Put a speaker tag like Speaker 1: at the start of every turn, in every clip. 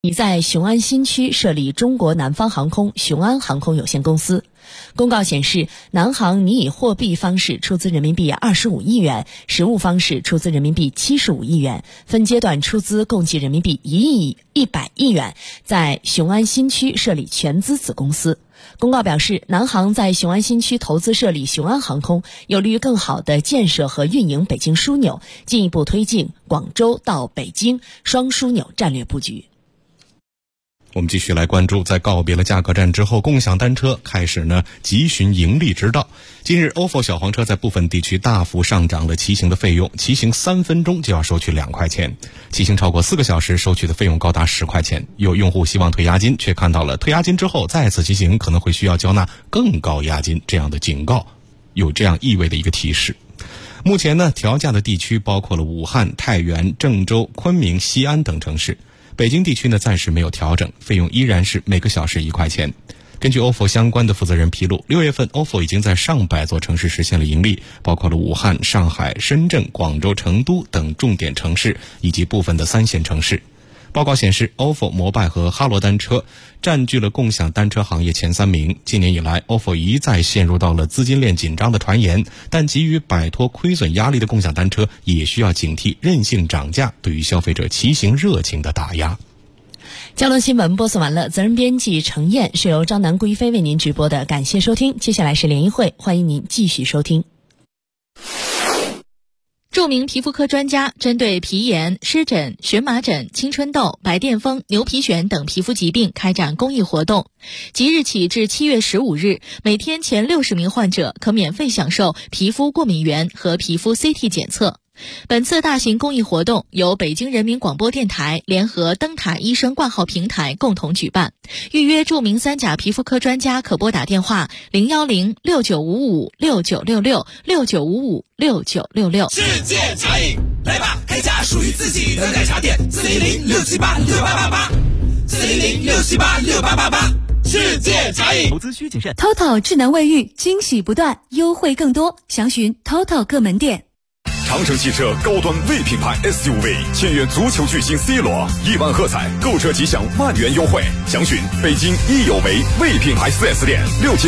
Speaker 1: 已在雄安新区设立中国南方航空雄安航空有限公司。公告显示，南航拟以货币方式出资人民币25亿元，实物方式出资人民币75亿元，分阶段出资共计人民币100亿元，在雄安新区设立全资子公司。公告表示，南航在雄安新区投资设立雄安航空，有利于更好地建设和运营北京枢纽，进一步推进广州到北京双枢纽战略布局。
Speaker 2: 我们继续来关注，在告别了价格战之后，共享单车开始急寻盈利之道。今日 ofo 小黄车在部分地区大幅上涨了骑行的费用，骑行3分钟就要收取2块钱，骑行超过4个小时收取的费用高达10块钱。有用户希望退押金，却看到了退押金之后再次骑行可能会需要交纳更高押金这样的警告，有这样意味的一个提示。目前调价的地区包括了武汉、太原、郑州、昆明、西安等城市。北京地区暂时没有调整，费用依然是每个小时1块钱。根据 ofo 相关的负责人披露，6月份 ofo 已经在上百座城市实现了盈利，包括了武汉、上海、深圳、广州、成都等重点城市以及部分的3线城市。报告显示 ofo、摩拜和哈罗单车占据了共享单车行业前3名。今年以来 ofo 一再陷入到了资金链紧张的传言，但急于摆脱亏损压力的共享单车也需要警惕任性涨价对于消费者骑行热情的打压。
Speaker 1: 交通新闻播送完了，责任编辑程燕，是由张楠、顾一飞为您直播的，感谢收听。接下来是联谊会，欢迎您继续收听。
Speaker 3: 著名皮肤科专家针对皮炎、湿疹、荨麻疹、青春痘、白癜风、牛皮癣等皮肤疾病开展公益活动。即日起至7月15日，每天前60名患者可免费享受皮肤过敏原和皮肤 CT 检测。本次大型公益活动由北京人民广播电台联合灯塔医生挂号平台共同举办。预约著名3甲皮肤科专家可拨打电话010-6955-6966
Speaker 4: 世界茶饮，来吧，开家属于自己的奶茶店，400-678-6888，400-678-6888，世界茶饮。
Speaker 5: 投资需谨慎。
Speaker 6: TOTO 智能卫浴，惊喜不断，优惠更多，详询 TOTO 各门店。
Speaker 7: 长城汽车高端 V 品牌 SUV 签约足球巨星 C 罗，1万喝彩，购车即享万元优惠。详询北京益有为 V 品牌 4S 店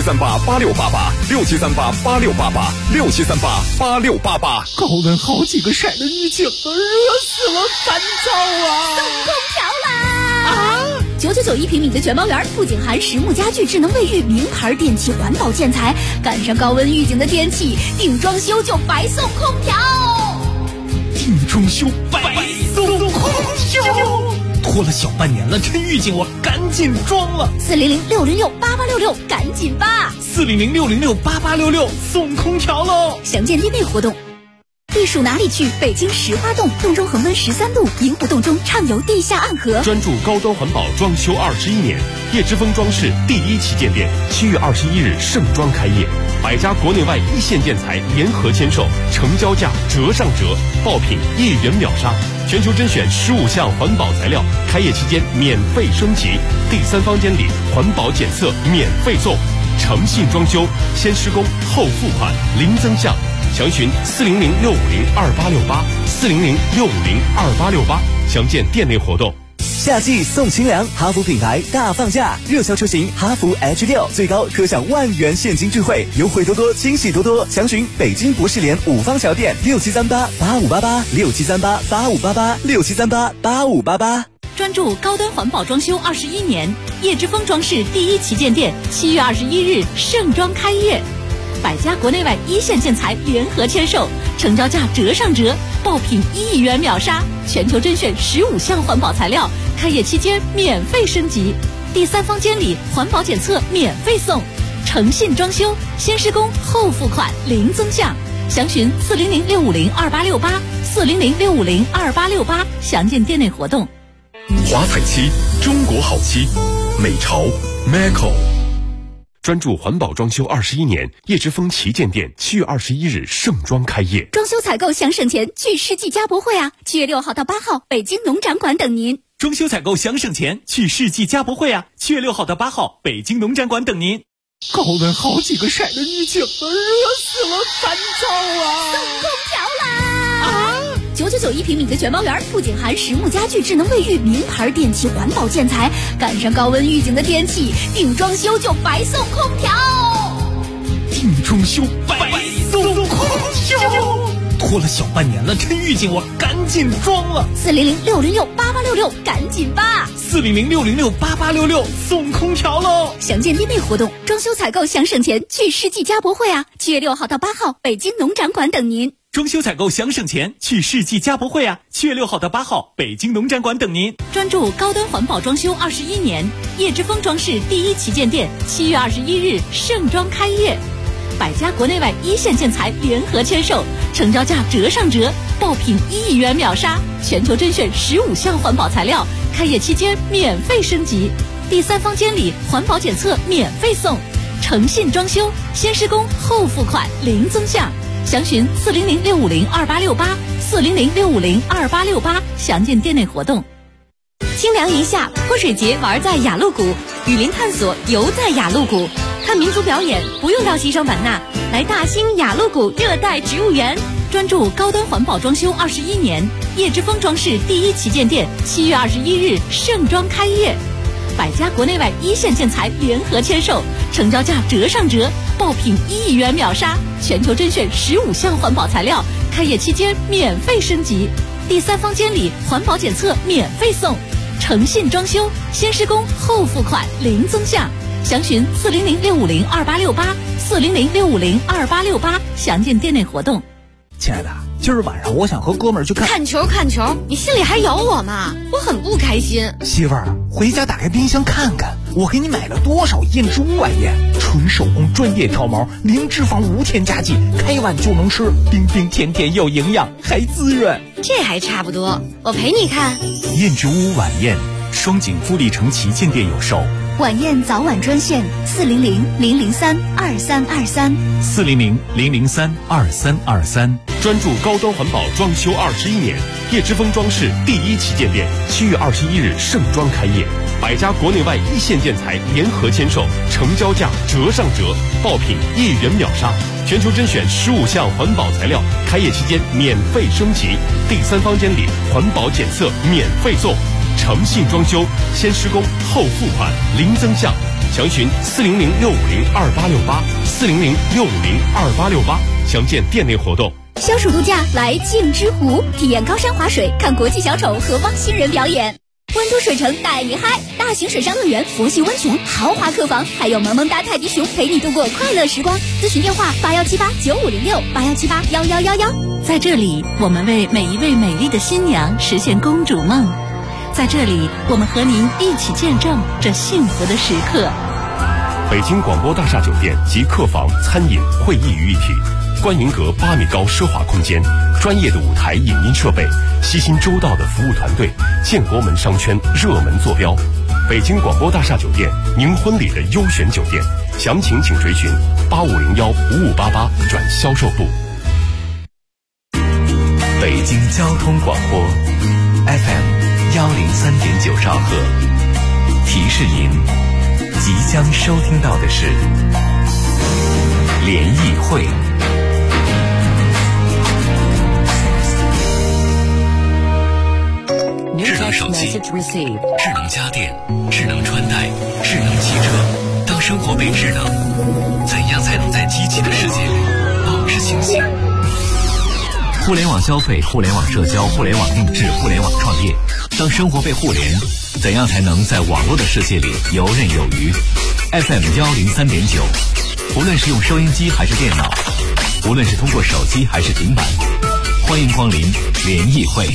Speaker 7: ，67388688，67388688，67388688。
Speaker 4: 高温好几个晒的预警，热死了，烦躁啊！
Speaker 6: 送空调啦！991平米的全包园，不仅含实木家具、智能卫浴、名牌电器、环保建材，赶上高温预警的天气，定装修就白送空调。
Speaker 4: 定装修白送空调，拖了小半年了，趁预警我赶紧装了。
Speaker 6: 400-606-8866，赶紧吧
Speaker 4: ！400-606-8866，送空调喽！
Speaker 6: 详见店内活动。避暑哪里去？北京石花洞，洞中恒温13度，银湖洞中畅游地下暗河。
Speaker 8: 专注高端环保装修21年，叶之峰装饰第1旗舰店7月21日盛装开业，100家国内外1线建材联合签售，成交价折上折，爆品1元秒杀，全球甄选15项环保材料，开业期间免费升级，第3房间里环保检测免费送，诚信装修，先施工后付款，零增项。详询400-650-2868，400-650-2868，详见店内活动。
Speaker 5: 夏季送清凉，哈弗品牌大放价，热销车型哈弗 H6 最高可享万元现金智慧，优惠多多，惊喜多多。详询北京博士联5方桥店，6738-8588，6738-8588，6738-8588。
Speaker 6: 专注高端环保装修21年，叶之峰装饰第1旗舰店7月21日盛装开业，100家国内外1线建材联合签售，成交价折上折，爆品1亿元秒杀，全球甄选15项环保材料，开业期间免费升级，第3房间里环保检测免费送，诚信装修，先施工后付款，零增项。详询400-650-2868，400-650-2868，详见店内活动。
Speaker 7: 华彩漆，中国好漆，美潮 Maco。
Speaker 8: 专注环保装修21年，叶之峰旗舰店7月21日盛装开业。
Speaker 6: 装修采购想省钱，去世纪家博会啊！7月6号到8号，北京农展馆等您。
Speaker 5: 装修采购想省钱，去世纪家博会啊！7月6号到8号，北京农展馆等您。
Speaker 4: 高温好几个晒的预警，热死了，烦躁啊！
Speaker 6: 送空调啦！ 999一平米的全包园，不仅含实木家具、智能卫浴、名牌电器、环保建材，赶上高温预警的天气，定装修就白送空调。
Speaker 4: 定装修白送空调，拖了小半年了，趁预警我赶紧装了。
Speaker 6: 400-606-8866，赶紧吧
Speaker 4: ！400-606-8866，送空调喽！
Speaker 6: 详见店内活动，装修采购想省钱，去世纪家博会啊！7月6号到8号，北京农展馆等您。
Speaker 4: 装修采购想省钱，去世纪家博会啊！7月6号到8号，北京农展馆等您。
Speaker 6: 专注高端环保装修21年，叶之峰装饰第一旗舰店7月21日盛装开业，百家国内外一线建材联合签售，成交价折上折，爆品1亿元秒杀，全球甄选15项环保材料，开业期间免费升级，第3方监理环保检测免费送，诚信装修，先施工后付款零增项。详询400-650-2868，400-650-2868，详见店内活动。清凉一夏，泼水节玩在雅鹿谷，雨林探索游在雅鹿谷，看民族表演不用到西双版纳，来大兴雅鹿谷热带植物园。专注高端环保装修21年，叶之峰装饰第一旗舰店7月21日盛装开业，百家国内外一线建材联合签售，成交价折上折，爆品1亿元秒杀，全球甄选15项环保材料，开业期间免费升级，第3方监理环保检测免费送，诚信装修，先施工后付款零增项。详询400-650-2868，400-650-2868，详见店内活动。
Speaker 9: 亲爱的，今儿晚上我想和哥们儿去
Speaker 10: 看球，你心里还有我吗？我很不开心。
Speaker 9: 媳妇儿，回家打开冰箱看看，我给你买了多少燕之屋晚宴，纯手工专业挑毛，零脂肪无添加剂，开碗就能吃，冰冰甜甜又营养，还滋润。
Speaker 10: 这还差不多，我陪你看。
Speaker 9: 燕之屋晚宴，双井富力城旗舰店有售。
Speaker 6: 晚宴早晚专线
Speaker 9: 400-003-2323，400-003-2323。
Speaker 8: 专注高端环保装修21年，叶之峰装饰第一旗舰店7月21日盛装开业，百家国内外一线建材联合签售，成交价折上折，爆品1亿元秒杀，全球甄选15项环保材料，开业期间免费升级，第3方监理环保检测免费送，诚信装修，先施工后付款零增项。详询400-650-2868，400-650-2868，详见店内活动。
Speaker 6: 消暑度假来镜之湖，体验高山滑水，看国际小丑和汪星人表演。温都水城带你嗨，大型水上乐园、佛系温泉、豪华客房，还有萌萌哒泰迪熊陪你度过快乐时光。咨询电话81789506，81781111。在这里，我们为每一位美丽的新娘实现公主梦。在这里，我们和您一起见证这幸福的时刻。
Speaker 8: 北京广播大厦酒店及客房、餐饮、会议于一体，观迎阁8米高奢华空间，专业的舞台影音设备，悉心周到的服务团队，建国门商圈热门坐标。北京广播大厦酒店，您婚礼的优选酒店，详情请垂询8501-5588转销售部。
Speaker 5: 北京交通广播 FM103.9兆赫，提示您即将收听到的是联谊会。智能手机、智能家电、智能穿戴、智能汽车，当生活被智能，怎样才能在机器的世界里保持清醒？互联网消费、互联网社交、互联网定制、互联网创业，当生活被互联，怎样才能在网络的世界里游刃有余？ FM103.9，无论是用收音机还是电脑，无论是通过手机还是平板，欢迎光临联谊会。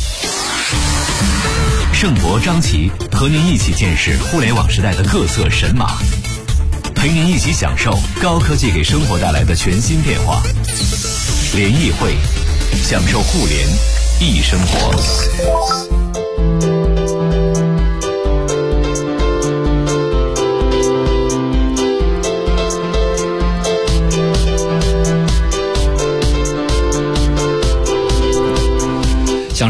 Speaker 5: 盛博、张琪和您一起见识互联网时代的各色神马，陪您一起享受高科技给生活带来的全新变化。联谊会，享受互联易生活。
Speaker 11: 享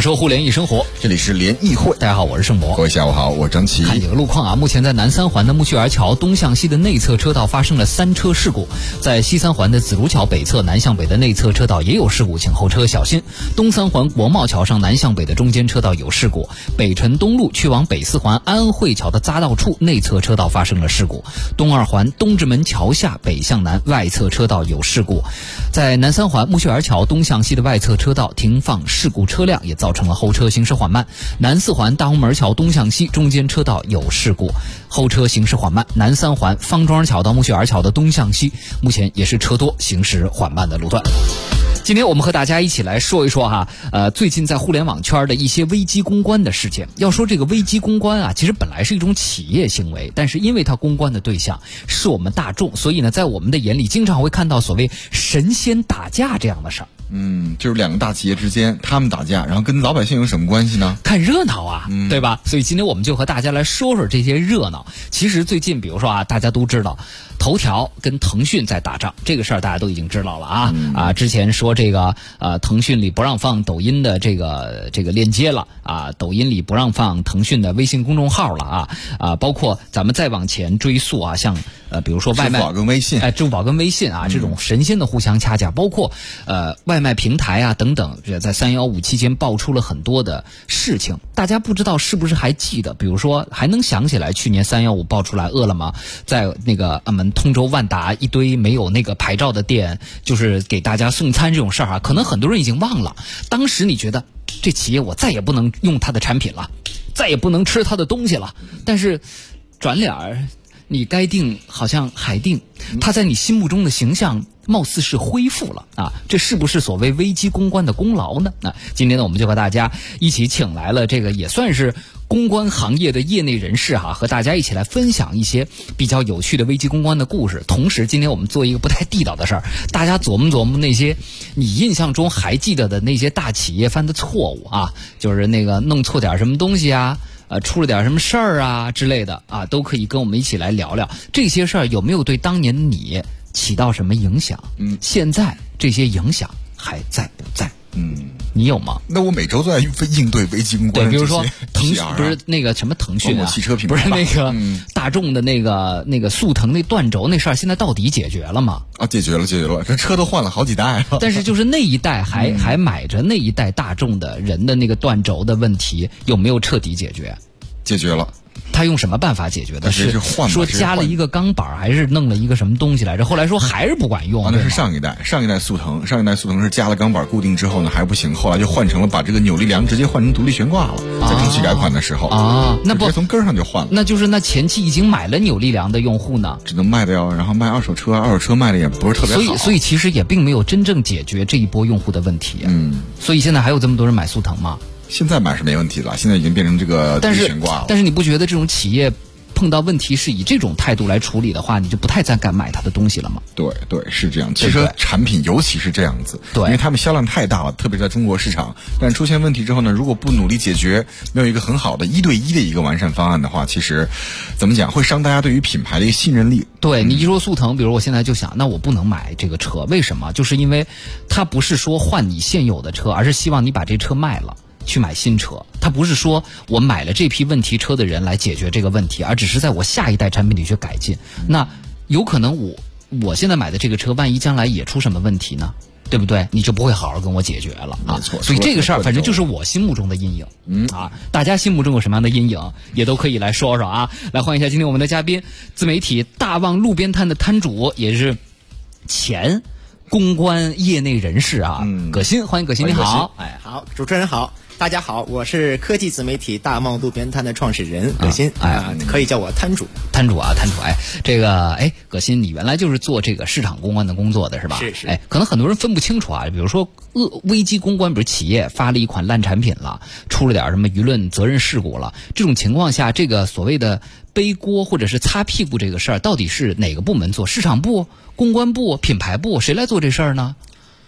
Speaker 11: 享受互联易生活，
Speaker 12: 这里是联谊会。
Speaker 11: 大家好，我是盛博。
Speaker 12: 各位下午好，我是张琪。
Speaker 11: 看几个路况啊，目前在南三环的木樨园桥东向西的内侧车道发生了3车事故，在西三环的紫竹桥北侧南向北的内侧车道也有事故，请后车小心。东三环国贸桥上南向北的中间车道有事故，北辰东路去往北四环安慧桥的匝道处内侧车道发生了事故，东二环东直门桥下北向南外侧车道有事故，在南三环木樨园桥东向西的外侧车道停放事故车辆，也造成了后车行驶缓慢。南四环大红门桥东向西中间车道有事故，后车行驶缓慢。南三环方庄桥到木樨园桥的东向西目前也是车多行驶缓慢的路段。今天我们和大家一起来说一说最近在互联网圈的一些危机公关的事件。要说这个危机公关啊，其实本来是一种企业行为，但是因为它公关的对象是我们大众，所以呢，在我们的眼里经常会看到所谓神仙打架这样的事儿。
Speaker 12: 就是两个大企业之间他们打架，然后跟老百姓有什么关系呢？
Speaker 11: 看热闹啊，对吧？所以今天我们就和大家来说说这些热闹。其实最近比如说大家都知道头条跟腾讯在打仗，这个事儿大家都已经知道了之前说这个腾讯里不让放抖音的这个链接了抖音里不让放腾讯的微信公众号了包括咱们再往前追溯像比如说外卖、
Speaker 12: 支付宝跟微信，
Speaker 11: 支付宝跟微信这种神仙的互相掐架，包括外卖平台等等，在315期间爆出了很多的事情。大家不知道是不是还记得，比如说还能想起来去年315爆出来饿了么在那个我们通州万达一堆没有那个牌照的店，就是给大家送餐这种事儿可能很多人已经忘了。当时你觉得这企业我再也不能用它的产品了，再也不能吃它的东西了，但是转脸儿你该定好像还定，它在你心目中的形象貌似是恢复了这是不是所谓危机公关的功劳呢？今天呢，我们就和大家一起请来了这个也算是公关行业的业内人士和大家一起来分享一些比较有趣的危机公关的故事。同时今天我们做一个不太地道的事儿，大家琢磨琢磨那些你印象中还记得的那些大企业犯的错误就是那个弄错点什么东西出了点什么事儿之类的都可以跟我们一起来聊聊这些事儿有没有对当年的你起到什么影响？现在这些影响还在不在？你有吗？
Speaker 12: 那我每周都在应对危机公关。
Speaker 11: 对，比如说腾讯不是那个什么腾讯
Speaker 12: 汽车品牌，
Speaker 11: 不是那个大众的那个速腾那断轴那事儿，现在到底解决了吗？
Speaker 12: 解决了，这车都换了好几代了。
Speaker 11: 但是就是那一代还买着那一代大众的人的那个断轴的问题，有没有彻底解决？
Speaker 12: 解决了。
Speaker 11: 他用什么办法解决的？
Speaker 12: 是
Speaker 11: 说加了一个钢板，还是弄了一个什么东西来着？后来说还是不管用。
Speaker 12: 那是上一代速腾是加了钢板固定之后呢还不行，后来就换成了把这个扭力梁直接换成独立悬挂了。在中期改款的时候
Speaker 11: 那不
Speaker 12: 从根上就换了。
Speaker 11: 那就是那前期已经买了扭力梁的用户呢，
Speaker 12: 只能卖掉，然后卖二手车卖的也不是特别好。
Speaker 11: 所以其实也并没有真正解决这一波用户的问题。所以现在还有这么多人买速腾吗？
Speaker 12: 现在买是没问题了，现在已经变成这个独立悬挂了。
Speaker 11: 但是你不觉得这种企业碰到问题是以这种态度来处理的话，你就不太再敢买它的东西了吗？
Speaker 12: 对，是这样。汽车产品尤其是这样子，
Speaker 11: 对，
Speaker 12: 因为他们销量太大了，特别在中国市场。但出现问题之后呢，如果不努力解决，没有一个很好的1对1的一个完善方案的话，其实怎么讲会伤大家对于品牌的一个信任力。
Speaker 11: 对，你一说速腾，比如我现在就想，那我不能买这个车，为什么？就是因为它不是说换你现有的车，而是希望你把这车卖了去买新车。他不是说我买了这批问题车的人来解决这个问题，而只是在我下一代产品里去改进。那有可能我现在买的这个车万一将来也出什么问题呢？对不对？你就不会好好跟我解决了
Speaker 12: 没错。
Speaker 11: 所以这个事儿反正就是我心目中的阴影大家心目中有什么样的阴影也都可以来说说来欢迎一下今天我们的嘉宾，自媒体大旺路边摊的摊主，也是前公关业内人士葛鑫，欢迎葛鑫，你好。
Speaker 13: 好，主持人好，大家好，我是科技自媒体大旺路边摊的创始人葛鑫可以叫我摊主。
Speaker 11: 摊主这个葛鑫，你原来就是做这个市场公关的工作的是吧？
Speaker 13: 是
Speaker 11: 可能很多人分不清楚比如说危机公关，比如企业发了一款烂产品了，出了点什么舆论责任事故了，这种情况下，这个所谓的背锅或者是擦屁股这个事儿，到底是哪个部门做？市场部、公关部、品牌部，谁来做这事儿呢？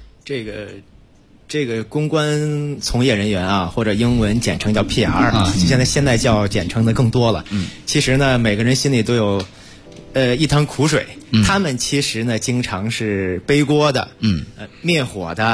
Speaker 13: 这个公关从业人员或者英文简称叫 PR 现在叫简称的更多了。其实呢，每个人心里都有一滩苦水。他们其实呢，经常是背锅的，灭火的，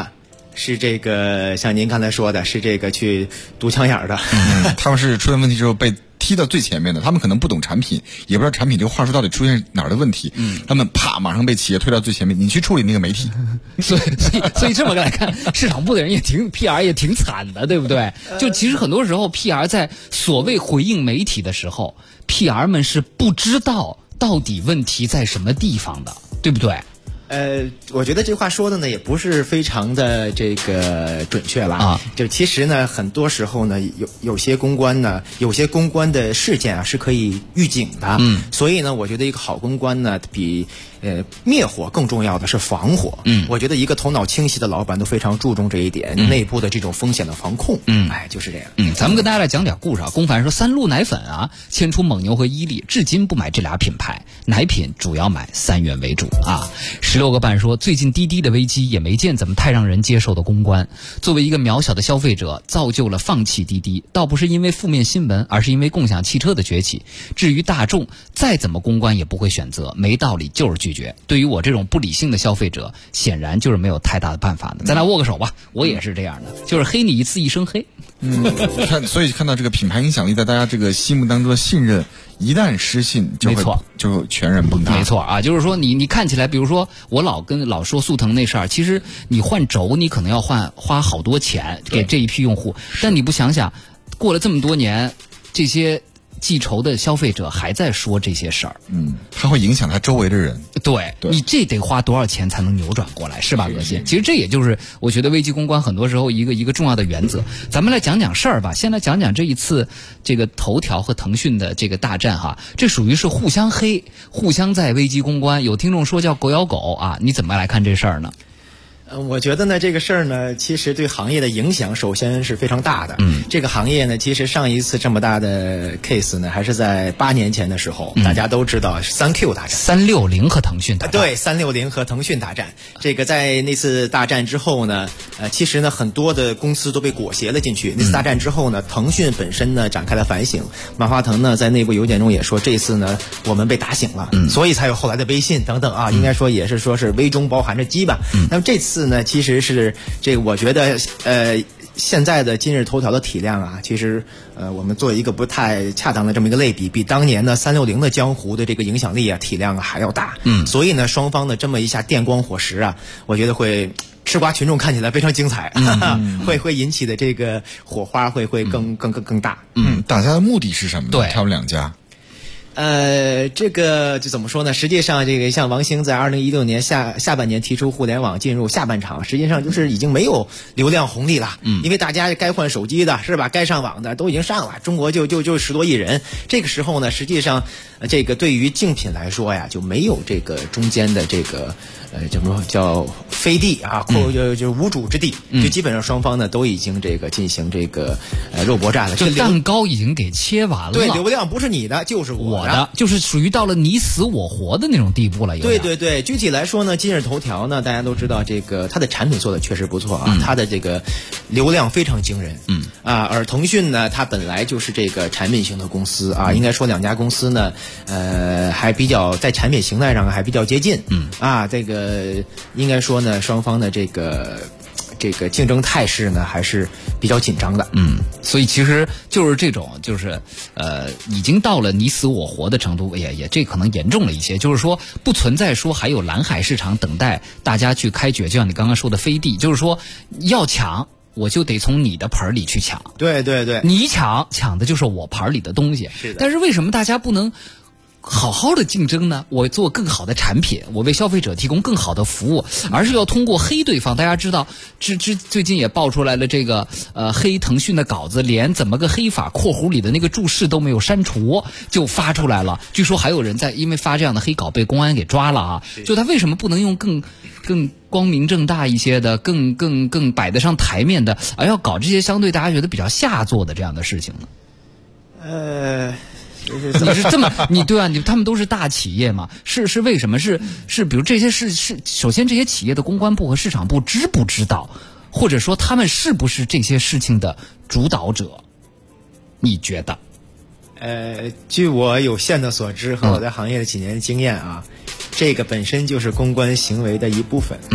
Speaker 13: 是这个像您刚才说的，是这个去堵枪眼的。
Speaker 12: 他们是出现问题之后被踢到最前面的，他们可能不懂产品，也不知道产品这个话术到底出现哪儿的问题。他们马上被企业推到最前面，你去处理那个媒体。
Speaker 11: 所以这么来看，市场部的人也挺 PR 也挺惨的，对不对？就其实很多时候 PR 在所谓回应媒体的时候 ，PR 们是不知道到底问题在什么地方的，对不对？
Speaker 13: 我觉得这话说的呢也不是非常的这个准确了啊。就其实呢，很多时候呢，有些公关呢，有些公关的事件啊是可以预警的。所以呢，我觉得一个好公关呢，比灭火更重要的是防火。我觉得一个头脑清晰的老板都非常注重这一点，内部的这种风险的防控。就是这样。
Speaker 11: 咱们跟大家来讲点故事啊。龚凡说，三鹿奶粉啊，迁出蒙牛和伊利，至今不买这俩品牌，奶品主要买3元为主啊。16个半说，最近滴滴的危机也没见怎么太让人接受的公关。作为一个渺小的消费者，造就了放弃滴滴，倒不是因为负面新闻，而是因为共享汽车的崛起。至于大众，再怎么公关也不会选择，没道理就是拒绝。对于我这种不理性的消费者，显然就是没有太大的办法的。咱俩握个手吧，我也是这样的，就是黑你一次一生黑。
Speaker 12: 所以看到这个品牌影响力在大家这个心目当中的信任，一旦失信就全然崩塌。
Speaker 11: 没错啊，就是说你看起来，比如说我老说速腾那事儿，其实你换轴你可能要花好多钱给这一批用户，但你不想想，过了这么多年，这些记仇的消费者还在说这些事儿，
Speaker 12: 它会影响他周围的人。
Speaker 11: 对，你这得花多少钱才能扭转过来，是吧，葛鑫？其实这也就是我觉得危机公关很多时候一个重要的原则。咱们来讲讲事儿吧，先来讲讲这一次这个头条和腾讯的这个大战哈，这属于是互相黑，互相在危机公关。有听众说叫狗咬狗啊，你怎么来看这事儿呢？
Speaker 13: 我觉得呢，这个事儿呢，其实对行业的影响首先是非常大的。这个行业呢，其实上一次这么大的 case 呢，还是在8年前的时候，大家都知道3Q 大战
Speaker 11: ，360和腾讯大战。
Speaker 13: 对，360和腾讯大战。这个在那次大战之后呢，其实呢，很多的公司都被裹挟了进去。那次大战之后呢，腾讯本身呢展开了反省，马化腾呢在内部邮件中也说，这次呢我们被打醒了，所以才有后来的微信等等啊，应该说也是说是危中包含着机吧。那么这次呢，其实是这个，我觉得现在的今日头条的体量啊，其实我们做一个不太恰当的这么一个类比，比当年的360的江湖的这个影响力啊体量啊还要大。所以呢，双方的这么一下电光火石啊，我觉得会吃瓜群众看起来非常精彩，会引起的这个火花会更大。
Speaker 12: 大家的目的是什么呢？
Speaker 11: 对，
Speaker 12: 他们两家。
Speaker 13: 这个就怎么说呢？实际上，这个像王兴在2016年下半年提出互联网进入下半场，实际上就是已经没有流量红利了。因为大家该换手机的是吧？该上网的都已经上了，中国就10多亿人。这个时候呢，实际上这个对于竞品来说呀，就没有这个中间的这个怎么说叫飞地啊，就无主之地。就基本上双方呢都已经这个进行这个肉搏战了，
Speaker 11: 就蛋糕已经给切完了。
Speaker 13: 对，流量不是你的就是我的，
Speaker 11: 就是属于到了你死我活的那种地步了。
Speaker 13: 对，具体来说呢，今日头条呢，大家都知道这个它的产品做的确实不错啊，它的这个流量非常惊人。而腾讯呢，它本来就是这个产品型的公司啊，应该说两家公司呢，还比较在产品形态上还比较接近。这个应该说呢，双方的这个竞争态势呢还是比较紧张的。
Speaker 11: 所以其实就是这种就是已经到了你死我活的程度，也这可能严重了一些，就是说不存在说还有蓝海市场等待大家去开掘，就像你刚刚说的飞地，就是说要抢我就得从你的盆里去抢。
Speaker 13: 对，
Speaker 11: 你抢的就是我盆里的东西。
Speaker 13: 是的。但
Speaker 11: 是为什么大家不能好好的竞争呢？我做更好的产品，我为消费者提供更好的服务，而是要通过黑对方。大家知道，最近也爆出来了这个黑腾讯的稿子，连怎么个黑法括弧里的那个注释都没有删除就发出来了。据说还有人因为发这样的黑稿被公安给抓了啊！就他为什么不能用更光明正大一些的、更摆得上台面的，而要搞这些相对大家觉得比较下作的这样的事情呢？你是这么对啊？他们都是大企业嘛？是为什么？是比如这些是首先这些企业的公关部和市场部知不知道，或者说他们是不是这些事情的主导者？你觉得？
Speaker 13: 据我有限的所知和我在行业的几年经验啊，这个本身就是公关行为的一部分。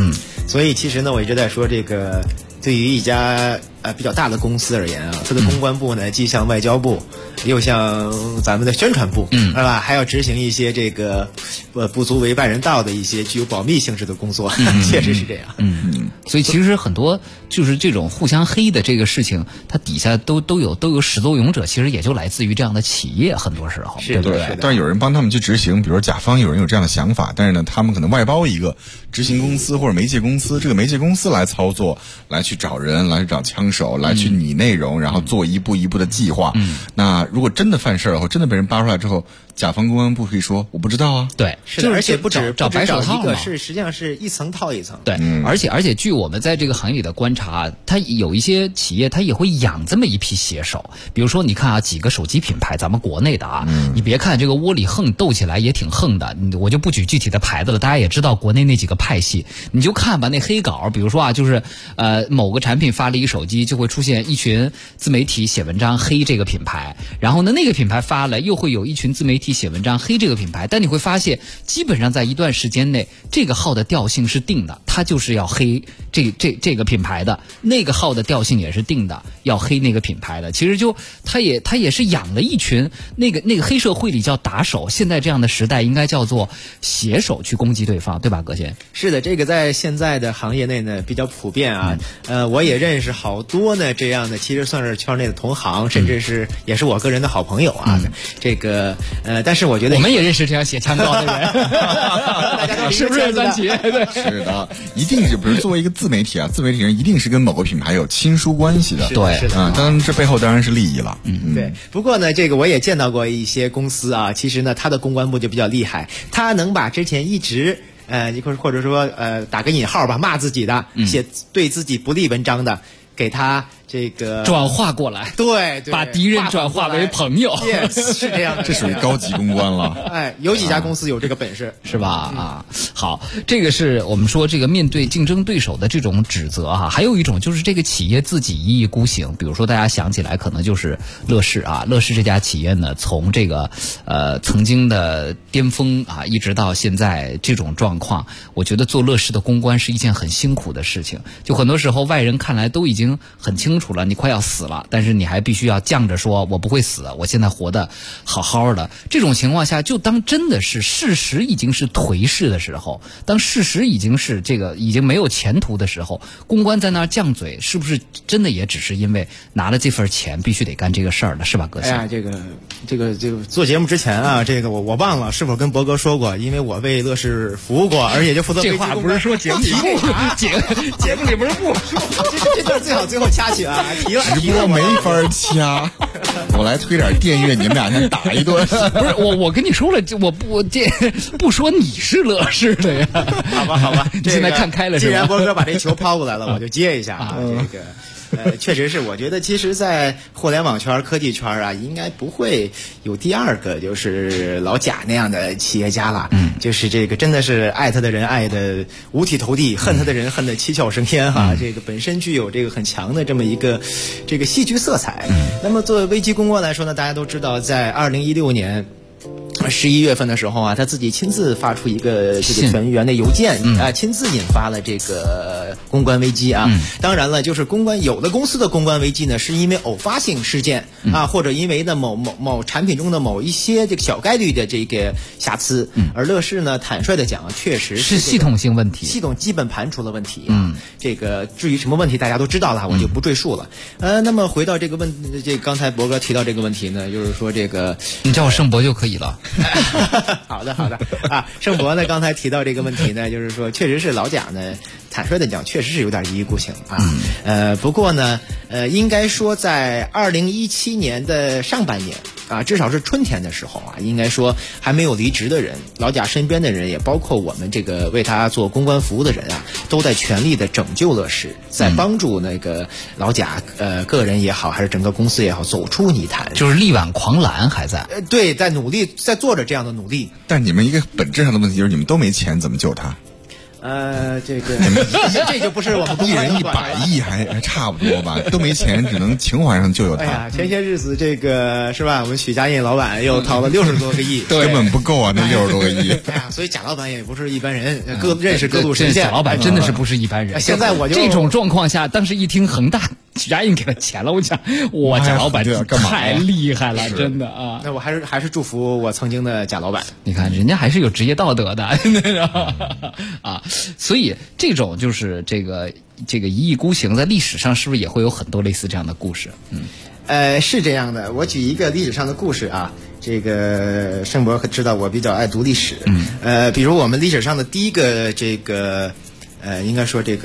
Speaker 13: 所以其实呢，我一直在说这个，对于一家比较大的公司而言啊，它的公关部呢，既像外交部，又像咱们的宣传部，是吧？还要执行一些这个不足为外人道的一些具有保密性质的工作，确实是这样。
Speaker 11: 所以其实很多就是这种互相黑的这个事情，它底下都有始作俑者，其实也就来自于这样的企业，很多时候，对不对？
Speaker 12: 但是有人帮他们去执行，比如说甲方有人有这样的想法，但是呢，他们可能外包一个执行公司或者媒介公司，这个媒介公司来操作，来去找人，来去找枪手，来去拟内容，然后做一步一步的计划。那如果真的犯事了，或真的被人扒出来之后，甲方公安部可以说我不知道啊。
Speaker 11: 对，
Speaker 13: 是的，而且不止
Speaker 11: 找白手套嘛，
Speaker 13: 实际上是一层套一层。
Speaker 11: 对，而且据我们在这个行业里的观察，它有一些企业它也会养这么一批写手。比如说你看啊，几个手机品牌，咱们国内的啊，你别看这个窝里横斗起来也挺横的，我就不举具体的牌子了，大家也知道国内那几个派系，你就看吧，那黑稿，比如说啊，就是某个产品发了一手机，就会出现一群自媒体写文章黑这个品牌，然后呢那个品牌发了，又会有一群自媒体写文章黑这个品牌，但你会发现基本上在一段时间内，这个号的调性是定的，它就是要黑这个品牌的，那个号的调性也是定的，要黑那个品牌的。其实就他也是养了一群那个黑社会里叫打手，现在这样的时代应该叫做写手去攻击对方，对吧，葛先？
Speaker 13: 是的，这个在现在的行业内呢比较普遍啊。我也认识好多呢这样的，其实算是圈内的同行，甚至是也是我个人的好朋友啊。这个但是我觉得
Speaker 11: 我们也认识这样写枪稿的人，
Speaker 13: 大家都
Speaker 11: 是不是三奇？对，
Speaker 12: 是的，一定是，比如作为一个自媒体啊，自媒体人一定是跟某个品牌有亲疏关系的。
Speaker 11: 对，
Speaker 12: 当然这背后当然是利益了。
Speaker 13: 对。不过呢，这个我也见到过一些公司啊，其实呢，他的公关部就比较厉害，他能把之前一直或者说打个引号吧，骂自己的，写对自己不利文章的，给他这个
Speaker 11: 转化过来，
Speaker 13: 对，
Speaker 11: 把敌人转化为朋友，
Speaker 13: yes, 是这样的，
Speaker 12: 这属于高级公关了。
Speaker 13: 有几家公司有这个本事，
Speaker 11: 是吧？好，这个是我们说这个面对竞争对手的这种指责哈。还有一种就是这个企业自己一意孤行，比如说大家想起来可能就是乐视啊，乐视这家企业呢，从这个曾经的巅峰啊，一直到现在这种状况，我觉得做乐视的公关是一件很辛苦的事情。就很多时候外人看来都已经很清楚了，你快要死了，但是你还必须要犟着说我不会死，我现在活得好好的。这种情况下，就当真的是事实已经是颓势的时候，当事实已经是这个已经没有前途的时候，公关在那儿犟嘴，是不是真的也只是因为拿了这份钱必须得干这个事儿了，是吧，哥？
Speaker 13: 这个做节目之前啊，这个我忘了是否跟博哥说过，因为我为乐视服务过，而且就负责
Speaker 11: 这话不是说节目里节目里不是不说，
Speaker 13: 这段最好最后掐去啊，提了
Speaker 12: 直播没法掐。我来推点电乐，你们俩先打一顿。
Speaker 11: 不是我跟你说了，我不说你是乐视的呀。
Speaker 13: 好吧，
Speaker 11: 你现在看开了是吧？
Speaker 13: 既然博哥把这球抛过来了，我就接一下这个。确实是，我觉得其实在互联网圈、科技圈啊，应该不会有第二个就是老贾那样的企业家了。就是这个真的是爱他的人爱的五体投地，恨他的人恨得七窍生烟哈。这个本身具有这个很强的这么一个这个戏剧色彩。那么作为危机公关来说呢，大家都知道，在2016年。11月份的时候啊，他自己亲自发出一个这个全员的邮件亲自引发了这个公关危机啊。当然了，就是有的公司的公关危机呢，是因为偶发性事件啊，或者因为呢某产品中的某一些这个小概率的这个瑕疵。而乐视呢，坦率的讲，确实
Speaker 11: 是系统性问题，
Speaker 13: 系统基本盘出了问题。这个至于什么问题，大家都知道了，我就不赘述了。那么回到这个刚才博哥提到这个问题呢，就是说这个
Speaker 11: 你叫我盛博就可以了。
Speaker 13: 好的啊，盛博呢刚才提到这个问题呢，就是说确实是老贾呢，坦率的讲，确实是有点一意孤行啊。不过呢，应该说在2017年的上半年啊，至少是春天的时候啊，应该说还没有离职的人，老贾身边的人，也包括我们这个为他做公关服务的人啊，都在全力的拯救乐视，在帮助那个老贾个人也好，还是整个公司也好，走出泥潭。
Speaker 11: 就是力挽狂澜还在
Speaker 13: 对，在努力，在做着这样的努力。
Speaker 12: 但你们一个本质上的问题就是你们都没钱，怎么救他？
Speaker 13: 这就不是我们
Speaker 12: 一人100亿还差不多吧，都没钱，只能情怀上就有他。
Speaker 13: 哎呀，前些日子这个是吧？我们许家印老板又掏了60多个亿，
Speaker 12: 根本不够啊，那60多个亿。
Speaker 13: 哎呀，所以贾老板也不是一般人，认识各路神仙。
Speaker 11: 贾老板真的是不是一般人。
Speaker 13: 现在我就
Speaker 11: 这种状况下，当时一听恒大许家印给了钱了，我想，哇，贾老板太厉害了，真的啊！
Speaker 13: 那我还是祝福我曾经的贾老板。
Speaker 11: 你看，人家还是有职业道德的啊，所以这种就是这个一意孤行，在历史上是不是也会有很多类似这样的故事？
Speaker 13: 是这样的。我举一个历史上的故事啊，这个盛博可知道我比较爱读历史。比如我们历史上的第一个应该说这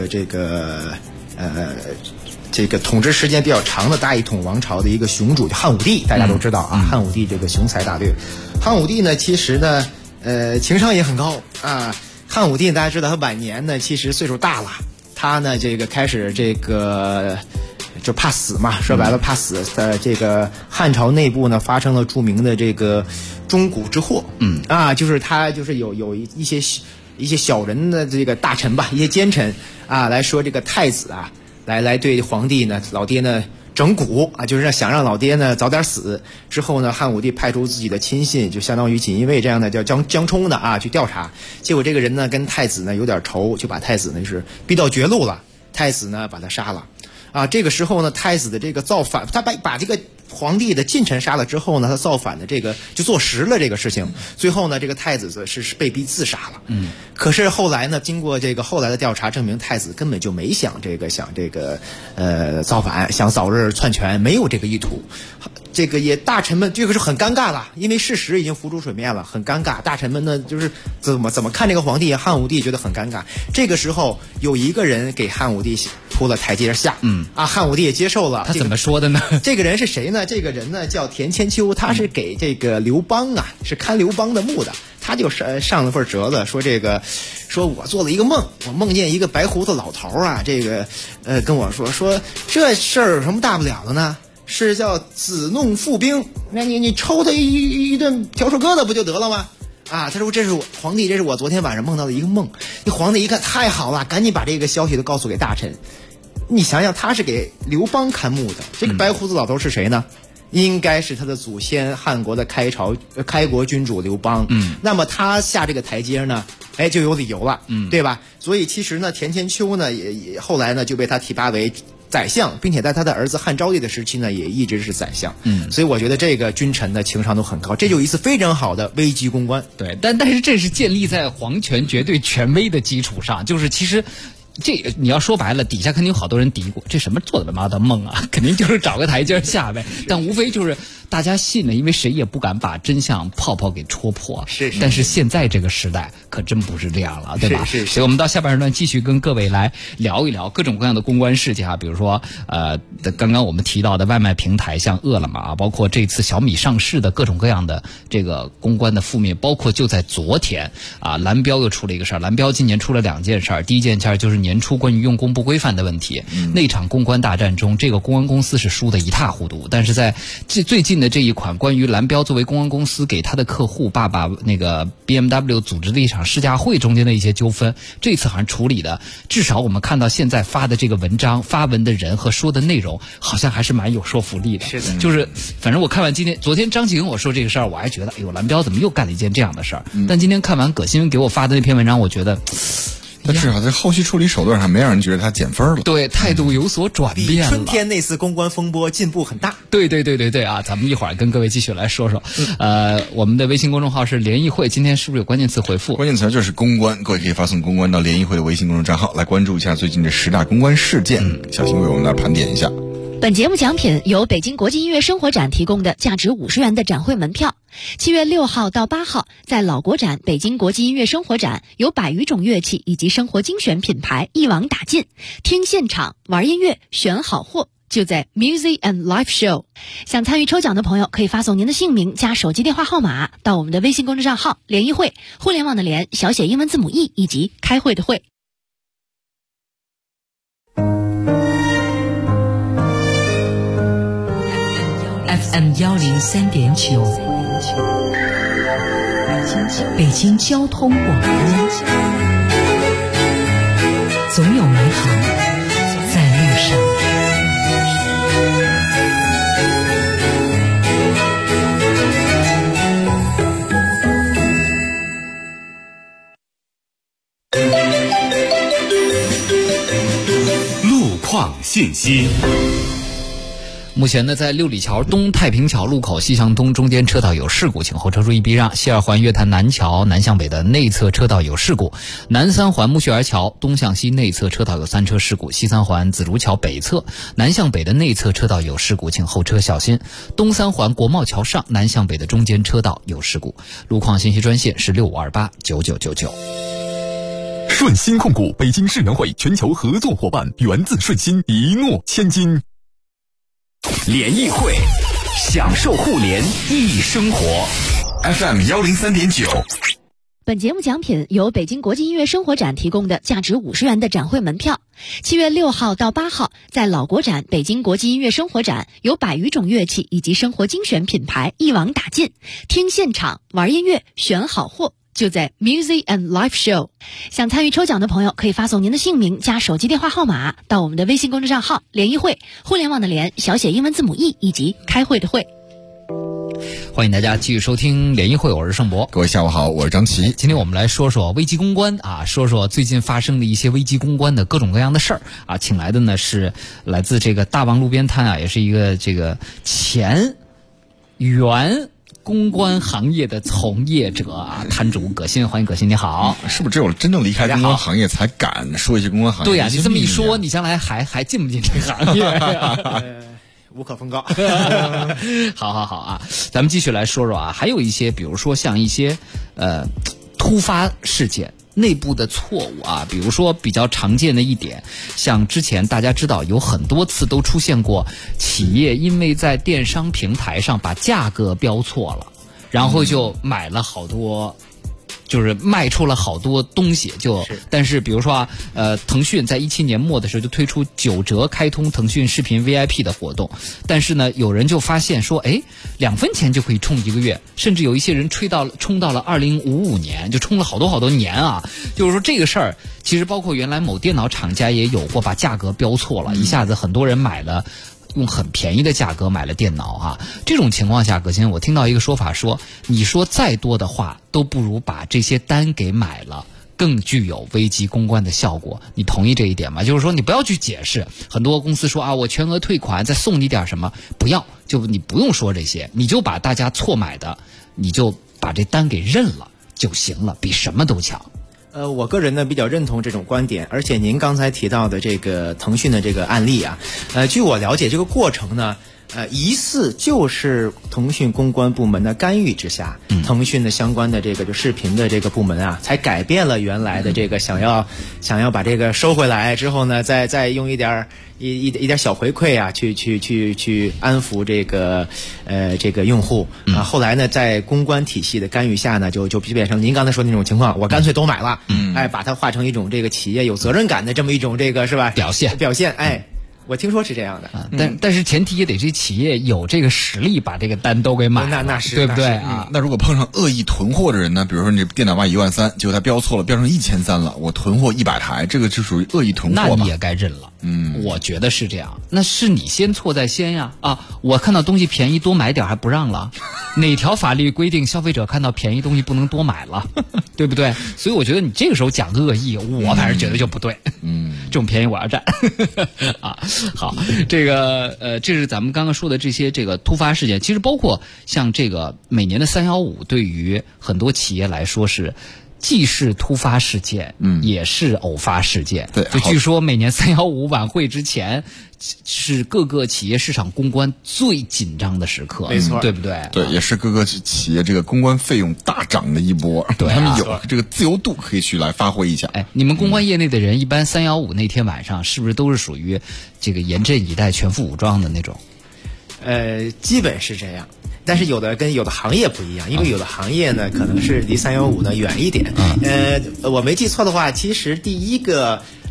Speaker 13: 个统治时间比较长的大一统王朝的一个雄主汉武帝，大家都知道啊。汉武帝这个雄才大略，汉武帝呢，其实呢，情商也很高啊。汉武帝大家知道，他晚年呢，其实岁数大了，他呢这个开始就怕死嘛，说白了怕死。这个汉朝内部呢发生了著名的这个钟鼓之祸，就是他就是有一些小人的这个大臣吧，一些奸臣啊，来说这个太子啊，来对皇帝呢老爹呢整蛊啊，就是想让老爹呢早点死。之后呢，汉武帝派出自己的亲信，就相当于锦衣卫这样的叫江冲的啊，去调查。结果这个人呢跟太子呢有点仇，就把太子呢就是逼到绝路了。太子呢把他杀了啊。这个时候呢，太子的这个造反，他把这个皇帝的近臣杀了之后呢，他造反的这个就坐实了这个事情。最后呢，这个太子是被逼自杀了。可是后来呢，经过这个后来的调查，证明太子根本就没想造反，想早日篡权，没有这个意图。这个也大臣们这个是很尴尬了，因为事实已经浮出水面了，很尴尬。大臣们呢就是怎么看这个皇帝，汉武帝觉得很尴尬。这个时候有一个人给汉武帝铺了台阶下，汉武帝也接受了。
Speaker 11: 他怎么说的呢？
Speaker 13: 这个人是谁呢？这个人呢叫田千秋，他是给这个刘邦啊，是看刘邦的墓的。他就上了份折子，说我做了一个梦，我梦见一个白胡子老头啊，这个跟我说这事儿有什么大不了的呢？是叫子弄父兵，那你抽他一顿笤帚疙瘩不就得了吗？啊，他说这是皇帝，这是我昨天晚上梦到的一个梦。那皇帝一看太好了，赶紧把这个消息都告诉给大臣。你想想，他是给刘邦看墓的，这个白胡子老头是谁呢？应该是他的祖先汉国的开国君主刘邦。那么他下这个台阶呢，就有理由了，对吧？所以其实呢，田千秋呢也后来呢就被他提拔为宰相，并且在他的儿子汉昭帝的时期呢，也一直是宰相。所以我觉得这个君臣的情商都很高，这就一次非常好的危机公关。
Speaker 11: 对，但是这是建立在皇权绝对权威的基础上，就是其实。这你要说白了，底下肯定有好多人嘀咕，这什么做的妈的梦啊，肯定就是找个台阶下呗。但无非就是大家信了，因为谁也不敢把真相泡泡给戳破。但是现在这个时代可真不是这样了，对吧？所以我们到下半时段继续跟各位来聊一聊各种各样的公关事件啊，比如说刚刚我们提到的外卖平台，像饿了么啊，包括这次小米上市的各种各样的这个公关的负面，包括就在昨天啊，蓝标又出了一个事儿。蓝标今年出了2件事儿，第一件事儿就是年初关于用工不规范的问题。那场公关大战中，这个公关公司是输得一塌糊涂，但是在最近的这一款关于蓝标作为公关公司给他的客户爸爸那个 BMW 组织的一场试驾会中间的一些纠纷，这次好像处理的，至少我们看到现在发的这个文章，发文的人和说的内容好像还是蛮有说服力的。
Speaker 13: 是的，
Speaker 11: 就是反正我看完昨天张琪跟我说这个事儿，我还觉得哎呦，蓝标怎么又干了一件这样的事儿。但今天看完葛新闻给我发的那篇文章，我觉得
Speaker 12: 他至少在后续处理手段上没让人觉得他减分了，
Speaker 11: 对，态度有所转变了。
Speaker 13: 比春天那次公关风波进步很大。
Speaker 11: 对啊，咱们一会儿跟各位继续来说说。我们的微信公众号是联谊会，今天是不是有关键词回复？
Speaker 12: 关键词就是公关，各位可以发送公关到联谊会的微信公众账号来关注一下最近这10大公关事件。小新为我们来盘点一下。
Speaker 1: 本节目奖品由北京国际音乐生活展提供的价值50元的展会门票。7月6号到8号，在老国展北京国际音乐生活展，有100余种乐器以及生活精选品牌一网打尽，听现场，玩音乐，选好货，就在 Music and Live Show。 想参与抽奖的朋友可以发送您的姓名加手机电话号码到我们的微信公众账号联谊会，互联网的联，小写英文字母 E 以及开会的会。
Speaker 14: FM 103.9，北京交通广播。 总有美好在路上。
Speaker 5: 路况信息。
Speaker 11: 目前呢，在六里桥东太平桥路口西向东中间车道有事故，请后车注意避让。西二环月坛南桥南向北的内侧车道有事故，南三环木樨园桥东向西内侧车道有3车事故，西三环紫竹桥北侧南向北的内侧车道有事故，请后车小心。东三环国贸桥上南向北的中间车道有事故。路况信息专线是65289999。
Speaker 15: 顺鑫控股北京世能会全球合作伙伴，源自顺鑫，一诺千金。
Speaker 5: 联谊会，享受互联易生活。
Speaker 15: FM 103.9。
Speaker 16: 本节目奖品由北京国际音乐生活展提供的价值50元的展会门票。7月6号到8号，在老国展北京国际音乐生活展，有100余种乐器以及生活精选品牌一网打尽，听现场，玩音乐，选好货。就在 Music and Live Show。 想参与抽奖的朋友可以发送您的姓名加手机电话号码到我们的微信公众账号联谊会，互联网的联，小写英文字母 E 以及开会的会。
Speaker 11: 欢迎大家继续收听联谊会，我是盛博。
Speaker 12: 各位下午好，我是张琪。
Speaker 11: 今天我们来说说危机公关啊，说说最近发生的一些危机公关的各种各样的事儿啊。请来的呢是来自这个大王路边摊啊，也是一个这个前原公关行业的从业者啊，摊主葛鑫，欢迎葛鑫，你好。
Speaker 12: 是不是只有真正离开公关行业才敢说一些公关行业？
Speaker 11: 对呀，你这么一说，你将来还进不进这个行业？
Speaker 13: 无可奉告。
Speaker 11: 好啊，咱们继续来说说啊，还有一些，比如说像一些突发事件。内部的错误啊，比如说比较常见的一点，像之前大家知道有很多次都出现过企业因为在电商平台上把价格标错了，然后就买了好多，就是卖出了好多东西，但是比如说腾讯在17年末的时候就推出9折开通腾讯视频 VIP 的活动，但是呢有人就发现说2分钱就可以充1个月，甚至有一些人冲到了2055年，就充了好多年啊。就是说这个事儿其实包括原来某电脑厂家也有过把价格标错了，一下子很多人买了用很便宜的价格买了电脑哈。这种情况下，葛鑫，我听到一个说法说，你说再多的话都不如把这些单给买了更具有危机公关的效果，你同意这一点吗？就是说你不要去解释，很多公司说啊我全额退款再送你点什么，不要，就你不用说这些，你就把大家错买的你就把这单给认了就行了，比什么都强。
Speaker 13: 我个人呢比较认同这种观点，而且您刚才提到的这个腾讯的这个案例啊，据我了解，这个过程呢，疑似就是腾讯公关部门的干预之下，腾讯的相关的这个就视频的这个部门啊，才改变了原来的这个想要把这个收回来之后呢，再用一点小回馈啊，去安抚这个用户啊。后来呢，在公关体系的干预下呢，就变成您刚才说的那种情况，我干脆都买了，把它化成一种这个企业有责任感的这么一种这个是吧表现，我听说是这样的，
Speaker 11: 但是前提也得这企业有这个实力把这个单都给买了，
Speaker 13: 那是
Speaker 11: 对不对啊？
Speaker 12: 那如果碰上恶意囤货的人呢？比如说你电脑卖13000，结果他标错了，标成1300了，我囤货100台，这个就属于恶意囤货吧？
Speaker 11: 那你也该认了。我觉得是这样，那是你先错在先呀！我看到东西便宜多买点还不让了，哪条法律规定消费者看到便宜东西不能多买了，对不对？所以我觉得你这个时候讲恶意，我反正觉得就不对。这种便宜我要占啊！好，这个这是咱们刚刚说的这些这个突发事件，其实包括像这个每年的315，对于很多企业来说是既是突发事件，也是偶发事件。
Speaker 12: 对，
Speaker 11: 就据说每年315晚会之前是各个企业市场公关最紧张的时刻，
Speaker 13: 没错，
Speaker 11: 对不对？
Speaker 12: 对，也是各个企业这个公关费用大涨的一波，
Speaker 11: 对，
Speaker 12: 他们有这个自由度可以去来发挥一下。
Speaker 11: 你们公关业内的人，一般315那天晚上是不是都是属于这个严阵以待、全副武装的那种？
Speaker 13: 基本是这样。但是有的跟有的行业不一样，因为有的行业呢可能是离315呢远一点。我没记错的话，其实第一个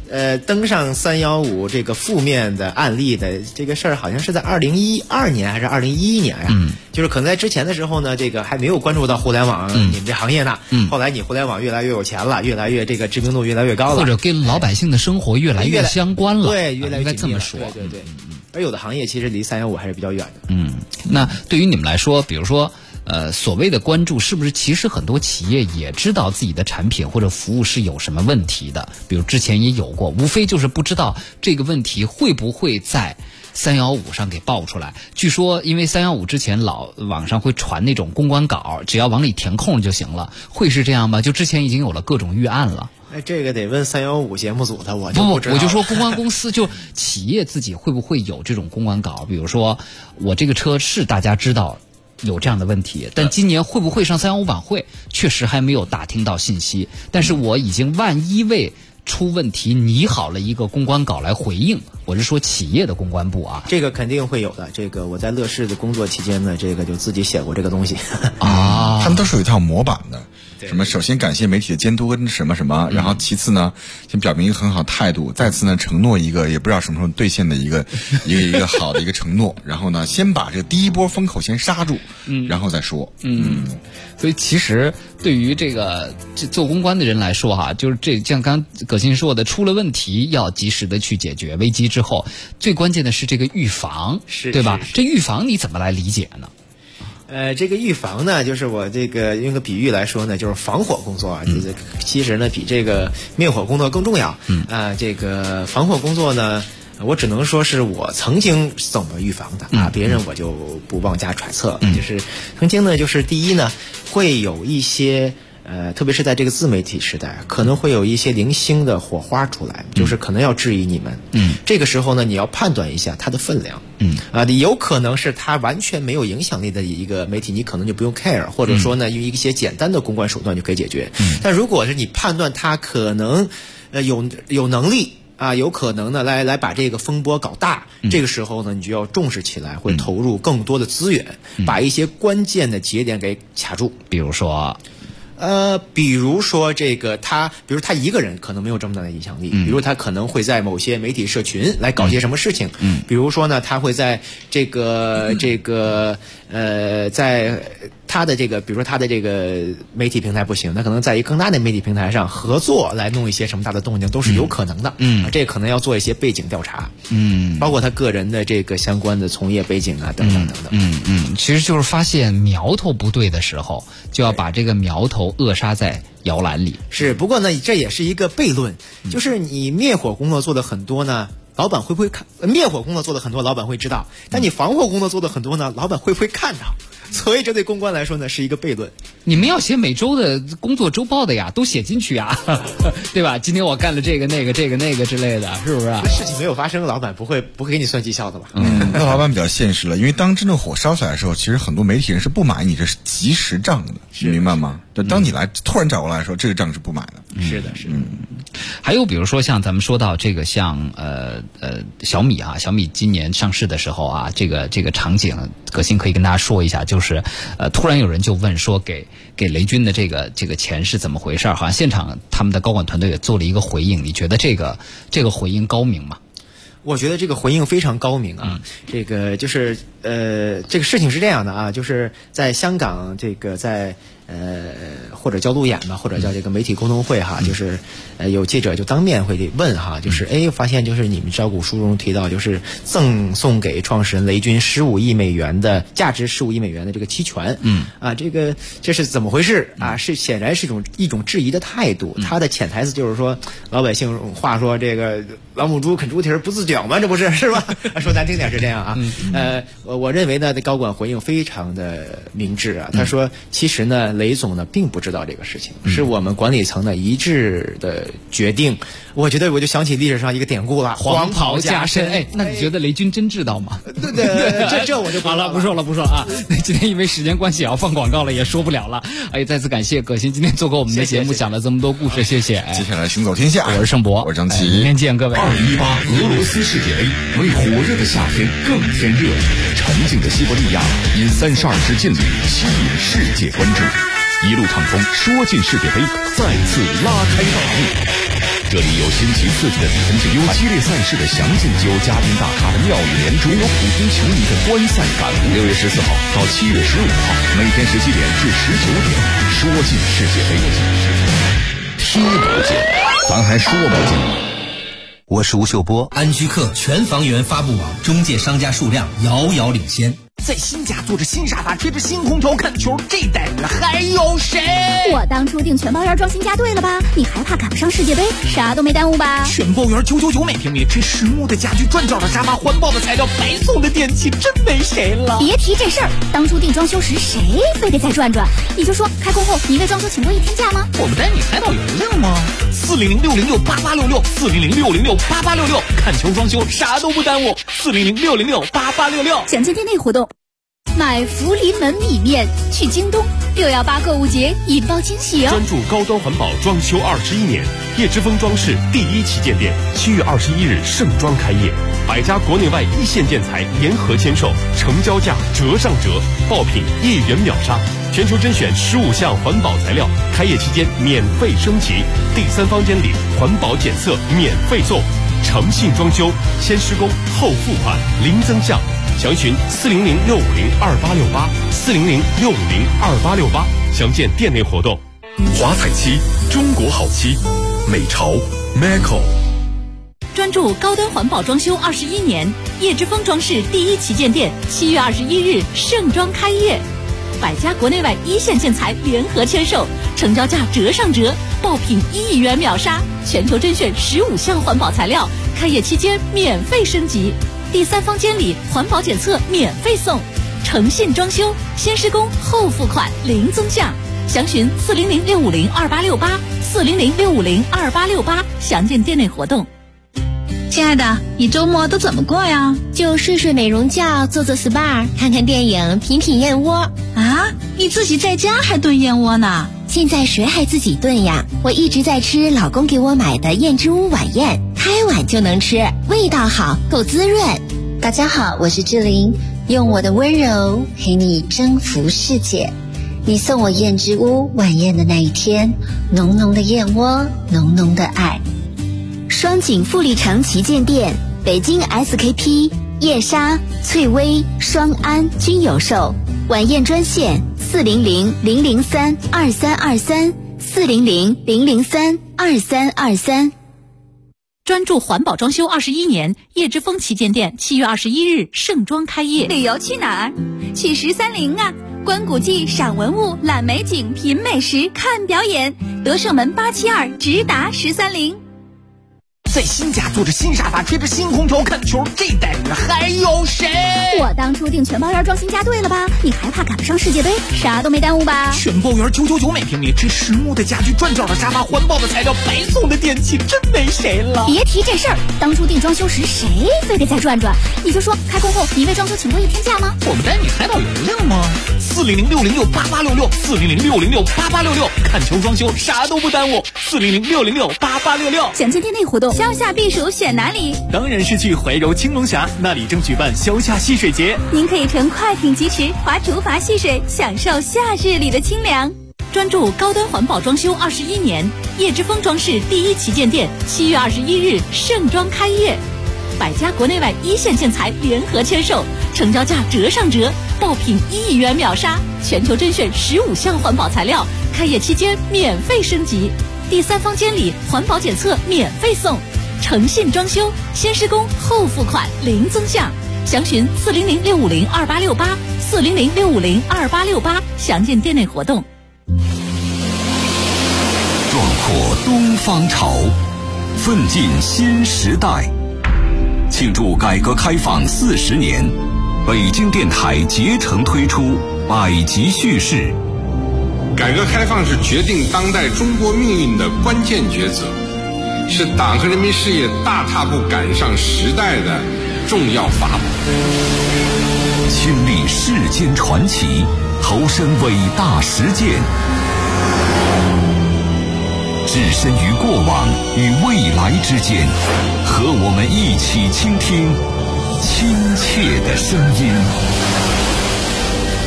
Speaker 13: 登上315这个负面的案例的这个事儿，好像是在2012年还是2011年呀？就是可能在之前的时候呢，这个还没有关注到互联网你们这行业呢。后来你互联网越来越有钱了，越来越这个知名度越来越高了，
Speaker 11: 或者跟老百姓的生活越来越相关了。
Speaker 13: 对，越来越
Speaker 11: 应该这么说。
Speaker 13: 对。而有的行业其实离315还是比较远的。
Speaker 11: 那对于你们来说，比如说。所谓的关注，是不是其实很多企业也知道自己的产品或者服务是有什么问题的？比如之前也有过，无非就是不知道这个问题会不会在315上给爆出来。据说因为315之前网上会传那种公关稿，只要往里填空就行了，会是这样吗？就之前已经有了各种预案了。
Speaker 13: 这个得问315节目组的，我就不知道。
Speaker 11: 我就说公关公司就企业自己会不会有这种公关稿？比如说我这个车是大家知道有这样的问题，但今年会不会上315晚会，确实还没有打听到信息。但是我已经万一为出问题拟好了一个公关稿来回应，我是说企业的公关部啊，
Speaker 13: 这个肯定会有的。这个我在乐视的工作期间呢，这个就自己写过这个东西
Speaker 12: 啊，他们都是有一套模板的。什么？首先感谢媒体的监督跟什么什么，然后其次呢，先表明一个很好态度，再次呢承诺一个也不知道什么时候兑现的一个好的一个承诺，然后呢，先把这第一波风口先刹住，然后再说。
Speaker 11: 所以其实对于这做公关的人来说哈，就是像刚葛鑫说的，出了问题要及时的去解决，危机之后最关键的是这个预防，对吧？这预防你怎么来理解呢？
Speaker 13: 这个预防呢，就是我这个用个比喻来说呢，就是防火工作啊，其实呢比这个灭火工作更重要。这个防火工作呢，我只能说是我曾经怎么预防的啊，别人我就不妄加揣测。就是曾经呢，就是第一呢，会有一些。特别是在这个自媒体时代，可能会有一些零星的火花出来，就是可能要质疑你们。这个时候呢，你要判断一下它的分量。有可能是它完全没有影响力的一个媒体，你可能就不用 care， 或者说呢，用一些简单的公关手段就可以解决。但如果是你判断它可能有能力啊，有可能呢来把这个风波搞大，这个时候呢，你就要重视起来，会投入更多的资源，把一些关键的节点给卡住。比如说这个比如他一个人可能没有这么大的影响力，比如他可能会在某些媒体社群来搞些什么事情，比如说呢，他会在在他的这个，比如说他的这个媒体平台不行，他可能在一个更大的媒体平台上合作来弄一些什么大的动静，都是有可能的。这可能要做一些背景调查，包括他个人的这个相关的从业背景啊，等等等等。
Speaker 11: 其实就是发现苗头不对的时候，就要把这个苗头扼杀在摇篮里。
Speaker 13: 是，不过呢，这也是一个悖论，就是你灭火工作做的很多呢。老板会不会看？灭火工作做的很多，老板会知道；但你防火工作做的很多呢，老板会不会看到？所以这对公关来说呢，是一个悖论。
Speaker 11: 你们要写每周的工作周报的呀，都写进去呀，对吧？今天我干了这个那个之类的，是不是？
Speaker 13: 事情没有发生，老板不会给你算绩效的吧？
Speaker 12: 那老板比较现实了，因为当真正火烧起来的时候，其实很多媒体人是不买你这即时账的，你明白吗？当你突然找过来说，这个账是不买的。
Speaker 13: 是的。
Speaker 11: 还有比如说像咱们说到这个像小米啊，小米今年上市的时候啊，这个场景，葛鑫可以跟大家说一下，就是突然有人就问说给雷军的这个钱是怎么回事？好像现场他们的高管团队也做了一个回应，你觉得这个回应高明吗？
Speaker 13: 我觉得这个回应非常高明啊。这个就是这个事情是这样的啊，就是在香港这个在或者叫路演吧，或者叫这个媒体沟通会哈，就是有记者就当面会问哈，就是发现就是你们招股书中提到就是赠送给创始人雷军15亿美元的价值15亿美元的这个期权，这是怎么回事啊？是显然是一种质疑的态度，它的潜台词就是说老百姓话说这个老母猪啃猪蹄儿不自觉吗？这不是吧？说难听点是这样啊。我认为呢，高管回应非常的明智啊。他说其实呢，雷总呢并不知道这个事情，是我们管理层的一致的决定。我觉得我就想起历史上一个典故了，黄袍加身。
Speaker 11: 那你觉得雷军真知道吗？
Speaker 13: 对，这我就
Speaker 11: 好了，不说了啊。那今天因为时间关系也要放广告了，也说不了了。再次感谢葛鑫今天做客我们的节目，讲了这么多故事，谢谢。
Speaker 12: 接下来行走天下，
Speaker 11: 我是盛博，
Speaker 12: 我是张琪，
Speaker 11: 明天见各位。
Speaker 15: 2018俄罗斯世界杯为火热的夏天更添热，沉静的西伯利亚因32支劲旅吸引世界关注，一路畅通，说进世界杯再次拉开大幕。 这里有新奇刺激的比分制，有激烈赛事的详尽，有家庭大咖的妙语连珠，有普通球迷的观赛感悟。6月14号到7月15号，每天17点至19点，说尽世界杯，听不见，咱还说不尽。
Speaker 17: 我是吴秀波，安居客全房源发布网中介商家数量遥遥领先。
Speaker 9: 在新家坐着新沙发，吹着新空调看球，这待遇还有谁？
Speaker 18: 我当初订全包园装新家对了吧？你还怕赶不上世界杯？啥都没耽误吧？
Speaker 9: 全包园999每平米，这实木的家具，转角的沙发，环保的材料，白送的电器，真没谁了。
Speaker 18: 别提这事儿，当初订装修时谁非得再转转？你就说开工后你为装修请过1天假吗？
Speaker 9: 我们带你海岛邮量吗？400-606-8866，400-606-8866，看球装修啥都不耽误，400-606-8866。
Speaker 18: 详情店内活动。买福临门米面去京东，618购物节引爆惊喜哦！
Speaker 8: 专注高端环保装修21年，叶之峰装饰第1旗舰店7月21日盛装开业，100家国内外一线建材联合签售，成交价折上折，爆品1元秒杀，全球甄选15项环保材料，开业期间免费升级，第3房间里环保检测免费送，诚信装修，先施工后付款，零增项。详询400-650-2868，400-650-2868，详见店内活动。
Speaker 7: 华彩漆，中国好漆，美潮 Maco。
Speaker 6: 专注高端环保装修21年，叶之峰装饰第1旗舰店7月21日盛装开业，100家国内外一线建材联合签售，成交价折上折，爆品1亿元秒杀，全球甄选15项环保材料，开业期间免费升级，第3房间里环保检测免费送，诚信装修，先施工后付款，零增项。详询400-650-2868，400-650-2868，详见店内活动。
Speaker 19: 亲爱的，你周末都怎么过呀？
Speaker 20: 就睡睡美容觉，做做 SPA， 看看电影，品品燕窝。
Speaker 19: 啊，你自己在家还炖燕窝呢？
Speaker 20: 现在谁还自己炖呀？我一直在吃老公给我买的燕之屋晚宴，开碗就能吃，味道好，够滋润。
Speaker 21: 大家好，我是志玲，用我的温柔陪你征服世界。你送我燕之屋晚宴的那一天，浓浓的燕窝，浓浓的爱。
Speaker 18: 双井富力城旗舰店，北京 SKP、叶莎、翠微、双安均有售。晚宴专线400-003-2323，400-003-2323。
Speaker 6: 专注环保装修21年，叶之峰旗舰店7月21日盛装开业。
Speaker 18: 旅游去哪儿？去13陵啊！观古迹、赏文物、览美景、品美食、看表演，德胜门872直达13陵。
Speaker 9: 在新家坐着新沙发，吹着新空调看球，这待遇还有谁？
Speaker 18: 我当初订全包园装新家对了吧？你还怕赶不上世界杯？啥都没耽误吧？
Speaker 9: 全包园999每平米，这实木的家具，转角的沙发，环保的材料，白送的电器，真没谁了。
Speaker 18: 别提这事儿，当初订装修时谁非得再转转？你就说开工后你为装修请过1天假吗？
Speaker 9: 我们带你海岛邮量吗？400-606-8866，400-606-8866，看球装修啥都不耽误，400-606-8866。
Speaker 18: 详见店内活动。消夏避暑选哪里？
Speaker 4: 当然是去怀柔青龙峡，那里正举办消夏戏水节。
Speaker 18: 您可以乘快艇疾驰，划竹筏戏水，享受夏日里的清凉。
Speaker 6: 专注高端环保装修21年，叶之峰装饰第1旗舰店7月21日盛装开业，100家国内外一线建材联合签售，成交价折上折，爆品1亿元秒杀，全球甄选15项环保材料，开业期间免费升级，第3房间里环保检测免费送，诚信装修，先施工后付款，零增项。详询400-650-2868，400-650-2868，详见店内活动。
Speaker 15: 壮阔东方潮，奋进新时代。庆祝改革开放40年，北京电台竭诚推出百集叙事。
Speaker 22: 改革开放是决定当代中国命运的关键抉择，是党和人民事业大踏步赶上时代的重要法宝。
Speaker 15: 亲历世间传奇，投身伟大实践，置身于过往与未来之间，和我们一起倾听亲切的声音。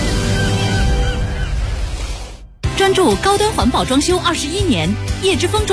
Speaker 6: 专注高端环保装修21年，叶之峰装